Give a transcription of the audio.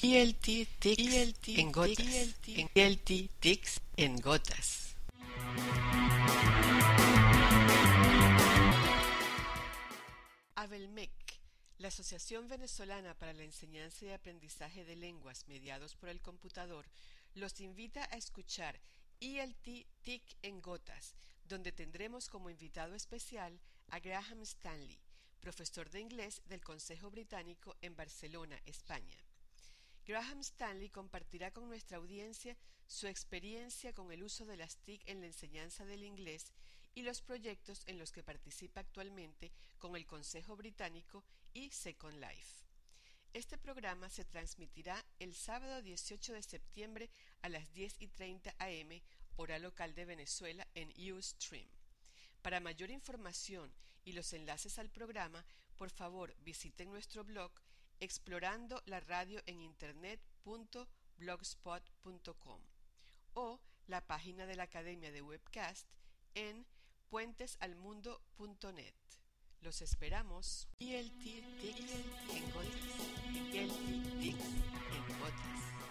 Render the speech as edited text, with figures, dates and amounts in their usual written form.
ELT Tics en gotas. ELT Tics en gotas. ABELMEC, la Asociación Venezolana para la Enseñanza y Aprendizaje de Lenguas mediados por el computador, los invita a escuchar ELT TIC en gotas, donde tendremos como invitado especial a Graham Stanley, profesor de inglés del Consejo Británico en Barcelona, España. Graham Stanley compartirá con nuestra audiencia su experiencia con el uso de las TIC en la enseñanza del inglés y los proyectos en los que participa actualmente con el Consejo Británico y Second Life. Este programa se transmitirá el sábado 18 de septiembre a las 10:30 am, hora local de Venezuela, en Ustream. Para mayor información y los enlaces al programa, por favor visiten nuestro blog explorando la radio en internet.blogspot.com o la página de la Academia de Webcast en puentesalmundo.net. Los esperamos. ELT Tics en gotas. ELT Tics en gotas.